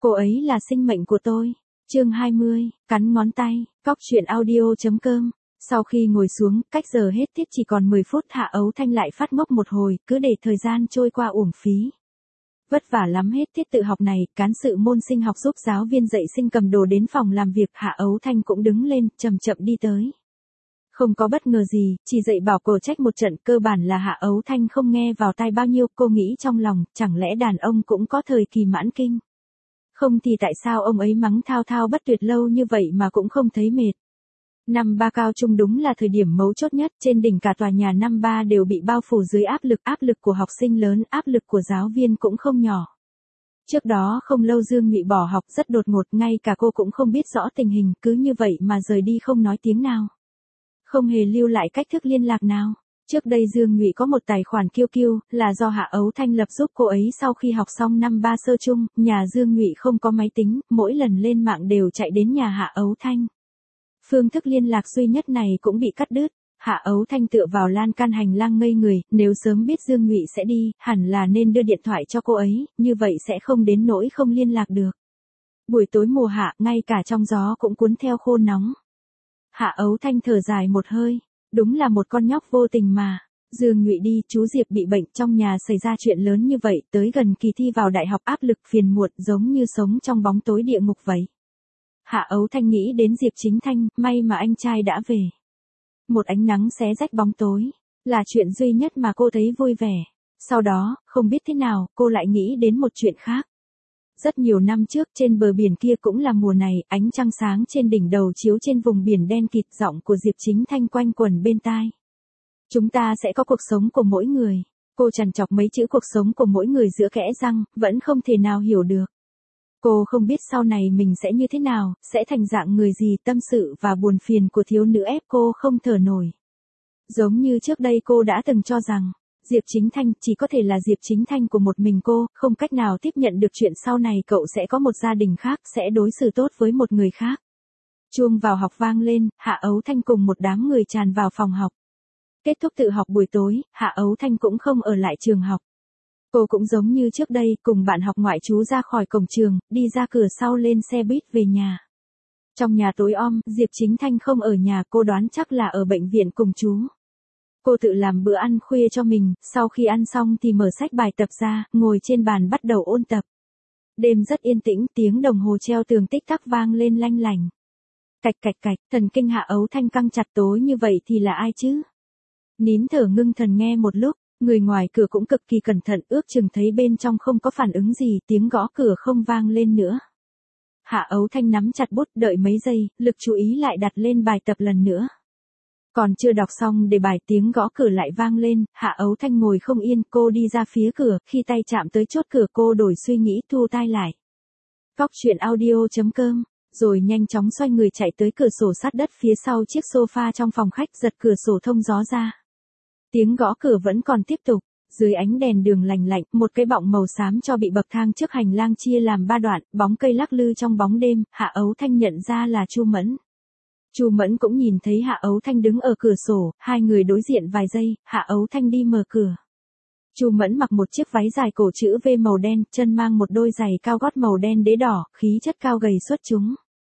Cô ấy là sinh mệnh của tôi. Chương 20, cắn ngón tay, cóc truyện audio.com. Sau khi ngồi xuống, cách giờ hết tiết chỉ còn 10 phút, Hạ Ấu Thanh lại phát ngốc một hồi, cứ để thời gian trôi qua uổng phí. Vất vả lắm, hết tiết tự học này, cán sự môn sinh học giúp giáo viên dạy sinh cầm đồ đến phòng làm việc, Hạ Ấu Thanh cũng đứng lên, chậm chậm đi tới. Không có bất ngờ gì, chỉ dạy bảo cô trách một trận, cơ bản là Hạ Ấu Thanh không nghe vào tai bao nhiêu, cô nghĩ trong lòng, chẳng lẽ đàn ông cũng có thời kỳ mãn kinh. Không thì tại sao ông ấy mắng thao thao bất tuyệt lâu như vậy mà cũng không thấy mệt. Năm ba cao trung đúng là thời điểm mấu chốt nhất, trên đỉnh cả tòa nhà năm ba đều bị bao phủ dưới áp lực của học sinh lớn, áp lực của giáo viên cũng không nhỏ. Trước đó không lâu Dương Nhụy bỏ học rất đột ngột, ngay cả cô cũng không biết rõ tình hình, cứ như vậy mà rời đi không nói tiếng nào. Không hề lưu lại cách thức liên lạc nào. Trước đây Dương Nhụy có một tài khoản QQ, là do Hạ Ấu Thanh lập giúp cô ấy sau khi học xong năm ba sơ trung, nhà Dương Nhụy không có máy tính, mỗi lần lên mạng đều chạy đến nhà Hạ Ấu Thanh. Phương thức liên lạc duy nhất này cũng bị cắt đứt. Hạ Ấu Thanh tựa vào lan can hành lang ngây người, nếu sớm biết Dương Nhụy sẽ đi, hẳn là nên đưa điện thoại cho cô ấy, như vậy sẽ không đến nỗi không liên lạc được. Buổi tối mùa hạ, ngay cả trong gió cũng cuốn theo khô nóng. Hạ Ấu Thanh thở dài một hơi, đúng là một con nhóc vô tình mà. Dương Nhụy đi, chú Diệp bị bệnh, trong nhà xảy ra chuyện lớn như vậy, tới gần kỳ thi vào đại học áp lực phiền muộn giống như sống trong bóng tối địa ngục vậy. Hạ Ấu Thanh nghĩ đến Diệp Chính Thanh, may mà anh trai đã về. Một ánh nắng xé rách bóng tối, là chuyện duy nhất mà cô thấy vui vẻ. Sau đó, không biết thế nào, cô lại nghĩ đến một chuyện khác. Rất nhiều năm trước, trên bờ biển kia cũng là mùa này, ánh trăng sáng trên đỉnh đầu chiếu trên vùng biển đen kịt, giọng của Diệp Chính Thanh quanh quẩn bên tai. Chúng ta sẽ có cuộc sống của mỗi người. Cô trằn trọc mấy chữ cuộc sống của mỗi người giữa kẽ răng, vẫn không thể nào hiểu được. Cô không biết sau này mình sẽ như thế nào, sẽ thành dạng người gì, tâm sự và buồn phiền của thiếu nữ ép cô không thở nổi. Giống như trước đây cô đã từng cho rằng, Diệp Chính Thanh chỉ có thể là Diệp Chính Thanh của một mình cô, không cách nào tiếp nhận được chuyện sau này cậu sẽ có một gia đình khác, sẽ đối xử tốt với một người khác. Chuông vào học vang lên, Hạ Ấu Thanh cùng một đám người tràn vào phòng học. Kết thúc tự học buổi tối, Hạ Ấu Thanh cũng không ở lại trường học. Cô cũng giống như trước đây, cùng bạn học ngoại trú ra khỏi cổng trường, đi ra cửa sau lên xe buýt về nhà. Trong nhà tối om, Diệp Chính Thanh không ở nhà, cô đoán chắc là ở bệnh viện cùng chú. Cô tự làm bữa ăn khuya cho mình, sau khi ăn xong thì mở sách bài tập ra, ngồi trên bàn bắt đầu ôn tập. Đêm rất yên tĩnh, tiếng đồng hồ treo tường tích tắc vang lên lanh lành. Cạch cạch cạch, thần kinh Hạ Ấu Thanh căng chặt, tối như vậy thì là ai chứ? Nín thở ngưng thần nghe một lúc, người ngoài cửa cũng cực kỳ cẩn thận, ước chừng thấy bên trong không có phản ứng gì, tiếng gõ cửa không vang lên nữa. Hạ Ấu Thanh nắm chặt bút, đợi mấy giây, lực chú ý lại đặt lên bài tập lần nữa. Còn chưa đọc xong đề bài, tiếng gõ cửa lại vang lên, Hạ Ấu Thanh ngồi không yên, cô đi ra phía cửa, khi tay chạm tới chốt cửa cô đổi suy nghĩ, thu tai lại. Cóc truyện audio.com, rồi nhanh chóng xoay người chạy tới cửa sổ sát đất phía sau chiếc sofa trong phòng khách, giật cửa sổ thông gió ra. Tiếng gõ cửa vẫn còn tiếp tục, dưới ánh đèn đường lành lạnh, một cái bọng màu xám cho bị bậc thang trước hành lang chia làm ba đoạn, bóng cây lắc lư trong bóng đêm, Hạ Ấu Thanh nhận ra là Chu Mẫn. Chu Mẫn cũng nhìn thấy Hạ Ấu Thanh đứng ở cửa sổ, hai người đối diện vài giây, Hạ Ấu Thanh đi mở cửa. Chu Mẫn mặc một chiếc váy dài cổ chữ V màu đen, chân mang một đôi giày cao gót màu đen đế đỏ, khí chất cao gầy xuất chúng.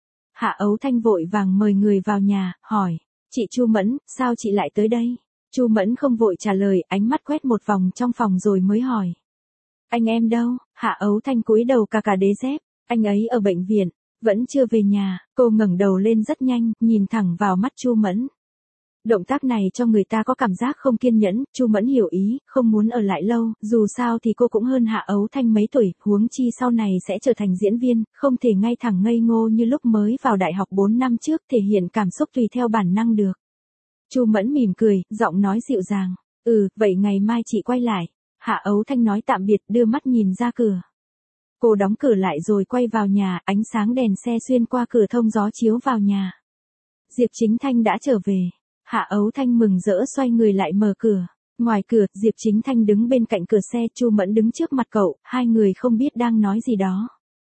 Hạ Ấu Thanh vội vàng mời người vào nhà, hỏi, chị Chu Mẫn, sao chị lại tới đây? Chu Mẫn không vội trả lời, ánh mắt quét một vòng trong phòng rồi mới hỏi. Anh em đâu? Hạ Ấu Thanh cúi đầu cà đế dép, anh ấy ở bệnh viện, vẫn chưa về nhà. Cô ngẩng đầu lên rất nhanh, nhìn thẳng vào mắt Chu Mẫn. Động tác này cho người ta có cảm giác không kiên nhẫn, Chu Mẫn hiểu ý, không muốn ở lại lâu, dù sao thì cô cũng hơn Hạ Ấu Thanh mấy tuổi, huống chi sau này sẽ trở thành diễn viên, không thể ngay thẳng ngây ngô như lúc mới vào đại học 4 năm trước, thể hiện cảm xúc tùy theo bản năng được. Chu Mẫn mỉm cười, giọng nói dịu dàng, vậy ngày mai chị quay lại. Hạ Ấu Thanh nói tạm biệt, đưa mắt nhìn ra cửa. Cô đóng cửa lại rồi quay vào nhà, ánh sáng đèn xe xuyên qua cửa thông gió chiếu vào nhà. Diệp Chính Thanh đã trở về. Hạ Ấu Thanh mừng rỡ xoay người lại mở cửa. Ngoài cửa, Diệp Chính Thanh đứng bên cạnh cửa xe, Chu Mẫn đứng trước mặt cậu, hai người không biết đang nói gì đó.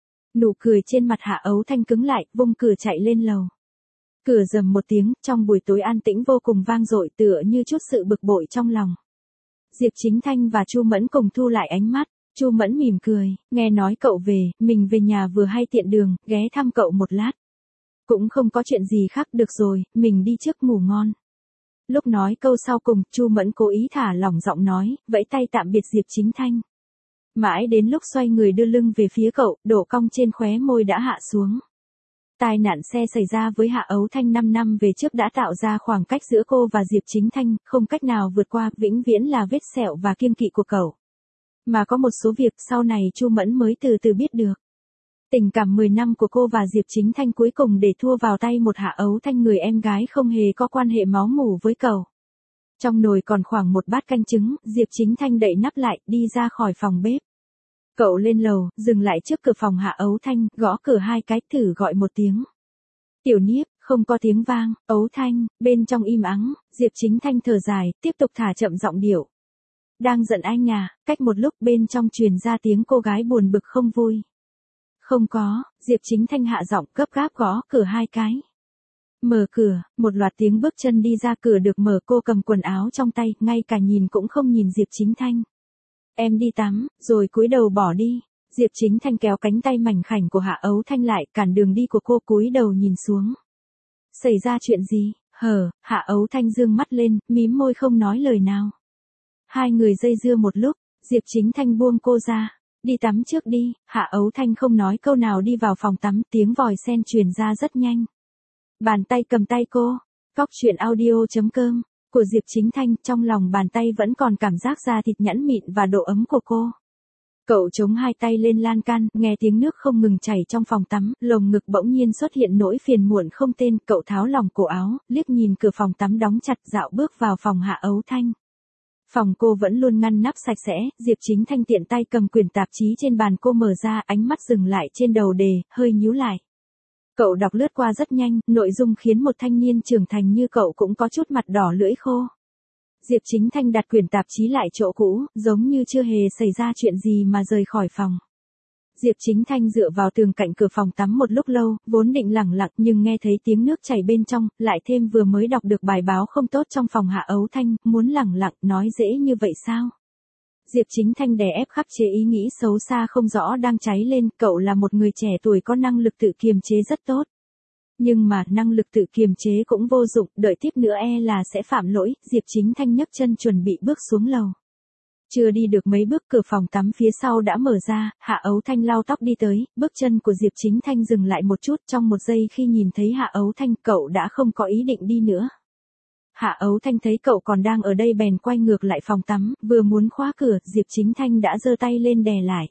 Nụ cười trên mặt Hạ Ấu Thanh cứng lại, vung cửa chạy lên lầu. Cửa rầm một tiếng, trong buổi tối an tĩnh vô cùng vang dội, tựa như chút sự bực bội trong lòng. Diệp Chính Thanh và Chu Mẫn cùng thu lại ánh mắt, Chu Mẫn mỉm cười, nghe nói cậu về, mình về nhà vừa hay tiện đường, ghé thăm cậu một lát. Cũng không có chuyện gì khác, được rồi, mình đi trước, ngủ ngon. Lúc nói câu sau cùng, Chu Mẫn cố ý thả lỏng giọng nói, vẫy tay tạm biệt Diệp Chính Thanh. Mãi đến lúc xoay người đưa lưng về phía cậu, độ cong trên khóe môi đã hạ xuống. Tai nạn xe xảy ra với Hạ Ấu Thanh 5 năm về trước đã tạo ra khoảng cách giữa cô và Diệp Chính Thanh, không cách nào vượt qua, vĩnh viễn là vết sẹo và kiêng kỵ của cậu. Mà có một số việc sau này Chu Mẫn mới từ từ biết được. Tình cảm 10 năm của cô và Diệp Chính Thanh cuối cùng để thua vào tay một Hạ Ấu Thanh, người em gái không hề có quan hệ máu mủ với cậu. Trong nồi còn khoảng một bát canh trứng, Diệp Chính Thanh đậy nắp lại, đi ra khỏi phòng bếp. Cậu lên lầu, dừng lại trước cửa phòng Hạ Ấu Thanh, gõ cửa 2 cái, thử gọi một tiếng. Tiểu Niếp, không có tiếng vang. Ấu Thanh, bên trong im ắng, Diệp Chính Thanh thở dài, tiếp tục thả chậm giọng điệu. Đang giận anh à? Cách một lúc bên trong truyền ra tiếng cô gái buồn bực không vui. Không có. Diệp Chính Thanh hạ giọng, gấp gáp gõ cửa 2 cái. Mở cửa, một loạt tiếng bước chân đi ra, cửa được mở, cô cầm quần áo trong tay, ngay cả nhìn cũng không nhìn Diệp Chính Thanh. Em đi tắm, rồi cúi đầu bỏ đi. Diệp Chính Thanh kéo cánh tay mảnh khảnh của Hạ Ấu Thanh lại, cản đường đi của cô, cúi đầu nhìn xuống. Xảy ra chuyện gì? Hạ Ấu Thanh dương mắt lên, mím môi không nói lời nào. Hai người dây dưa một lúc, Diệp Chính Thanh buông cô ra. Đi tắm trước đi. Hạ Ấu Thanh không nói câu nào đi vào phòng tắm, tiếng vòi sen truyền ra rất nhanh. Bàn tay cầm tay cô. Cóc truyện audio.com của Diệp Chính Thanh, trong lòng bàn tay vẫn còn cảm giác da thịt nhẵn mịn và độ ấm của cô. Cậu chống 2 tay lên lan can, nghe tiếng nước không ngừng chảy trong phòng tắm, lồng ngực bỗng nhiên xuất hiện nỗi phiền muộn không tên, cậu tháo lỏng cổ áo, liếc nhìn cửa phòng tắm đóng chặt, dạo bước vào phòng Hạ Ấu Thanh. Phòng cô vẫn luôn ngăn nắp sạch sẽ, Diệp Chính Thanh tiện tay cầm quyển tạp chí trên bàn cô mở ra, ánh mắt dừng lại trên đầu đề, hơi nhíu lại. Cậu đọc lướt qua rất nhanh, nội dung khiến một thanh niên trưởng thành như cậu cũng có chút mặt đỏ lưỡi khô. Diệp Chính Thanh đặt quyển tạp chí lại chỗ cũ, giống như chưa hề xảy ra chuyện gì mà rời khỏi phòng. Diệp Chính Thanh dựa vào tường cạnh cửa phòng tắm một lúc lâu, vốn định lẳng lặng nhưng nghe thấy tiếng nước chảy bên trong, lại thêm vừa mới đọc được bài báo không tốt trong phòng Hạ Ấu Thanh, muốn lẳng lặng nói dễ như vậy sao? Diệp Chính Thanh đè ép khắc chế ý nghĩ xấu xa không rõ đang cháy lên, cậu là một người trẻ tuổi có năng lực tự kiềm chế rất tốt. Nhưng mà năng lực tự kiềm chế cũng vô dụng, đợi tiếp nữa là sẽ phạm lỗi. Diệp Chính Thanh nhấc chân chuẩn bị bước xuống lầu. Chưa đi được mấy bước, cửa phòng tắm phía sau đã mở ra, Hạ Ấu Thanh lau tóc đi tới, bước chân của Diệp Chính Thanh dừng lại một chút, trong một giây khi nhìn thấy Hạ Ấu Thanh, cậu đã không có ý định đi nữa. Hạ Ấu Thanh thấy cậu còn đang ở đây bèn quay ngược lại phòng tắm, vừa muốn khóa cửa, Diệp Chính Thanh đã giơ tay lên đè lại.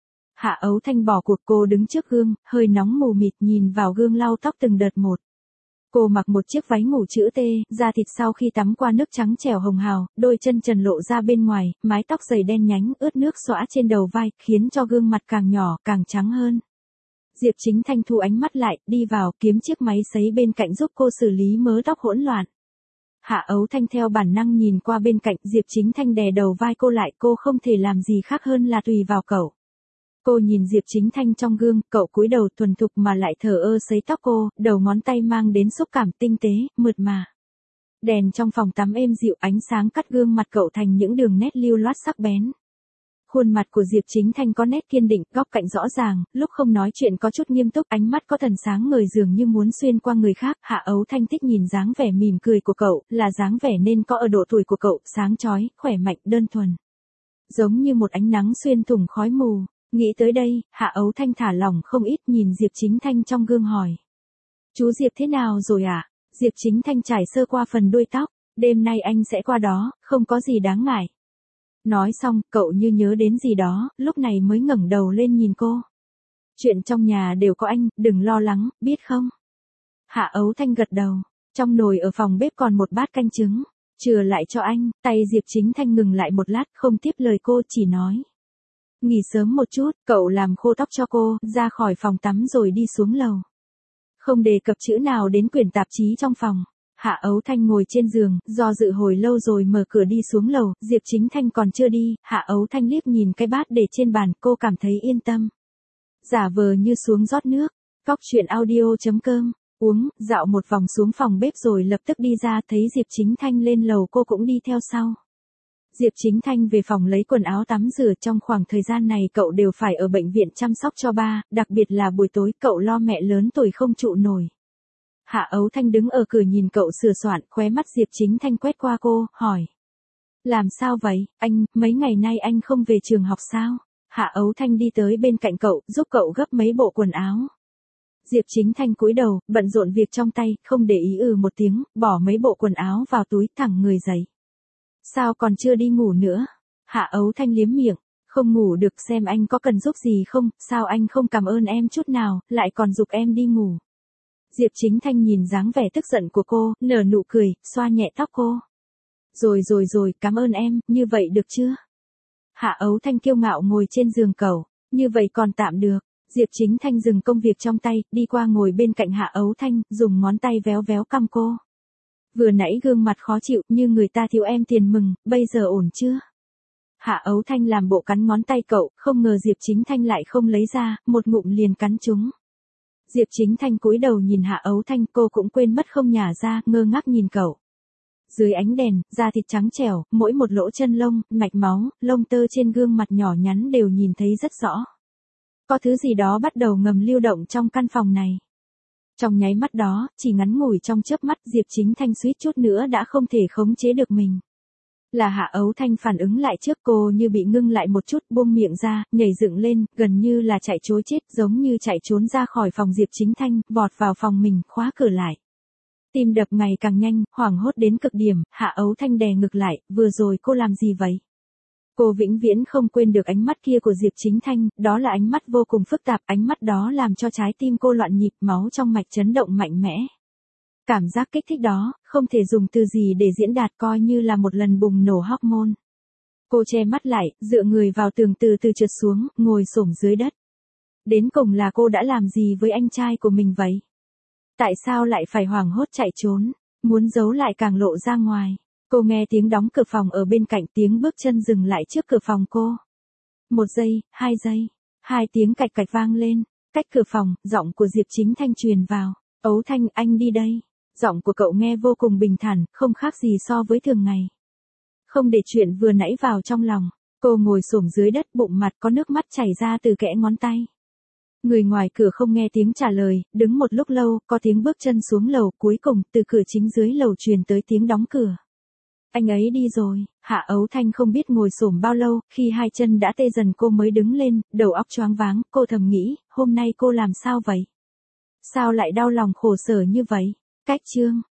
Hạ Ấu Thanh bỏ cuộc, cô đứng trước gương, hơi nóng mù mịt nhìn vào gương lau tóc từng đợt một. Cô mặc một chiếc váy ngủ chữ T, da thịt sau khi tắm qua nước trắng trẻo hồng hào, đôi chân trần lộ ra bên ngoài, mái tóc dày đen nhánh ướt nước xõa trên đầu vai, khiến cho gương mặt càng nhỏ, càng trắng hơn. Diệp Chính Thanh thu ánh mắt lại, đi vào, kiếm chiếc máy sấy bên cạnh giúp cô xử lý mớ tóc hỗn loạn. Hạ Ấu Thanh theo bản năng nhìn qua bên cạnh, Diệp Chính Thanh đè đầu vai cô lại, cô không thể làm gì khác hơn là tùy vào cậu. Cô nhìn Diệp Chính Thanh trong gương, cậu cúi đầu thuần thục mà lại thờ ơ sấy tóc cô, đầu ngón tay mang đến xúc cảm tinh tế, mượt mà. Đèn trong phòng tắm êm dịu, ánh sáng cắt gương mặt cậu thành những đường nét lưu loát sắc bén. Khuôn mặt của Diệp Chính Thanh có nét kiên định, góc cạnh rõ ràng, lúc không nói chuyện có chút nghiêm túc, ánh mắt có thần sáng ngời dường như muốn xuyên qua người khác. Hạ Ấu Thanh thích nhìn dáng vẻ mỉm cười của cậu, là dáng vẻ nên có ở độ tuổi của cậu, sáng chói, khỏe mạnh, đơn thuần. Giống như một ánh nắng xuyên thủng khói mù. Nghĩ tới đây, Hạ Ấu Thanh thả lỏng không ít, nhìn Diệp Chính Thanh trong gương hỏi. Chú Diệp thế nào rồi ạ? Diệp Chính Thanh trải sơ qua phần đuôi tóc, đêm nay anh sẽ qua đó, không có gì đáng ngại. Nói xong, cậu như nhớ đến gì đó, lúc này mới ngẩng đầu lên nhìn cô. Chuyện trong nhà đều có anh, đừng lo lắng, biết không? Hạ Ấu Thanh gật đầu, trong nồi ở phòng bếp còn một bát canh trứng, chừa lại cho anh. Tay Diệp Chính Thanh ngừng lại một lát, không tiếp lời cô, chỉ nói. Nghỉ sớm một chút, cậu làm khô tóc cho cô, ra khỏi phòng tắm rồi đi xuống lầu. Không đề cập chữ nào đến quyển tạp chí trong phòng. Hạ Ấu Thanh ngồi trên giường, do dự hồi lâu rồi mở cửa đi xuống lầu, Diệp Chính Thanh còn chưa đi, Hạ Ấu Thanh liếc nhìn cái bát để trên bàn, cô cảm thấy yên tâm. Giả vờ như xuống rót nước, cóc truyện audio.com, uống, dạo một vòng xuống phòng bếp rồi lập tức đi ra, thấy Diệp Chính Thanh lên lầu cô cũng đi theo sau. Diệp Chính Thanh về phòng lấy quần áo tắm rửa, trong khoảng thời gian này cậu đều phải ở bệnh viện chăm sóc cho ba, đặc biệt là buổi tối cậu lo mẹ lớn tuổi không trụ nổi. Hạ Ấu Thanh đứng ở cửa nhìn cậu sửa soạn, khóe mắt Diệp Chính Thanh quét qua cô, hỏi. Làm sao vậy, anh, mấy ngày nay anh không về trường học sao? Hạ Ấu Thanh đi tới bên cạnh cậu, giúp cậu gấp mấy bộ quần áo. Diệp Chính Thanh cúi đầu, bận rộn việc trong tay, không để ý một tiếng, bỏ mấy bộ quần áo vào túi, thẳng người dậy. Sao còn chưa đi ngủ nữa? Hạ Ấu Thanh liếm miệng, không ngủ được, xem anh có cần giúp gì không, sao anh không cảm ơn em chút nào, lại còn giục em đi ngủ. Diệp Chính Thanh nhìn dáng vẻ tức giận của cô, nở nụ cười, xoa nhẹ tóc cô. Rồi, cảm ơn em, như vậy được chưa? Hạ Ấu Thanh kiêu ngạo ngồi trên giường cậu, như vậy còn tạm được. Diệp Chính Thanh dừng công việc trong tay, đi qua ngồi bên cạnh Hạ Ấu Thanh, dùng ngón tay véo véo cằm cô. Vừa nãy gương mặt khó chịu, như người ta thiếu em tiền mừng, bây giờ ổn chưa? Hạ Ấu Thanh làm bộ cắn ngón tay cậu, không ngờ Diệp Chính Thanh lại không lấy ra, một ngụm liền cắn chúng. Diệp Chính Thanh cúi đầu nhìn Hạ Ấu Thanh, cô cũng quên mất không nhả ra, ngơ ngác nhìn cậu. Dưới ánh đèn, da thịt trắng trẻo, mỗi một lỗ chân lông, mạch máu, lông tơ trên gương mặt nhỏ nhắn đều nhìn thấy rất rõ. Có thứ gì đó bắt đầu ngầm lưu động trong căn phòng này. Trong nháy mắt đó, chỉ ngắn ngủi trong chớp mắt, Diệp Chính Thanh suýt chút nữa đã không thể khống chế được mình. Là Hạ Ấu Thanh phản ứng lại trước, cô như bị ngưng lại một chút, buông miệng ra, nhảy dựng lên, gần như là chạy trối chết, giống như chạy trốn ra khỏi phòng Diệp Chính Thanh, vọt vào phòng mình, khóa cửa lại. Tim đập ngày càng nhanh, hoảng hốt đến cực điểm, Hạ Ấu Thanh đè ngực lại, vừa rồi cô làm gì vậy? Cô vĩnh viễn không quên được ánh mắt kia của Diệp Chính Thanh, đó là ánh mắt vô cùng phức tạp, ánh mắt đó làm cho trái tim cô loạn nhịp, máu trong mạch chấn động mạnh mẽ. Cảm giác kích thích đó, không thể dùng từ gì để diễn đạt, coi như là một lần bùng nổ hormone. Cô che mắt lại, dựa người vào tường, từ từ trượt xuống, ngồi xổm dưới đất. Đến cùng là cô đã làm gì với anh trai của mình vậy? Tại sao lại phải hoảng hốt chạy trốn, muốn giấu lại càng lộ ra ngoài? Cô nghe tiếng đóng cửa phòng ở bên cạnh, tiếng bước chân dừng lại trước cửa phòng cô. 1 giây, 2 giây, 2 tiếng cạch cạch vang lên, cách cửa phòng, giọng của Diệp Chính Thanh truyền vào. Ấu Thanh, anh đi đây. Giọng của cậu nghe vô cùng bình thản, không khác gì so với thường ngày. Không để chuyện vừa nãy vào trong lòng, cô ngồi xổm dưới đất, bụng mặt có nước mắt chảy ra từ kẽ ngón tay. Người ngoài cửa không nghe tiếng trả lời, đứng một lúc lâu, có tiếng bước chân xuống lầu, cuối cùng, từ cửa chính dưới lầu truyền tới tiếng đóng cửa. Anh ấy đi rồi. Hạ Ấu Thanh không biết ngồi xổm bao lâu, khi hai chân đã tê dần cô mới đứng lên, đầu óc choáng váng, cô thầm nghĩ, hôm nay cô làm sao vậy? Sao lại đau lòng khổ sở như vậy? Cách chương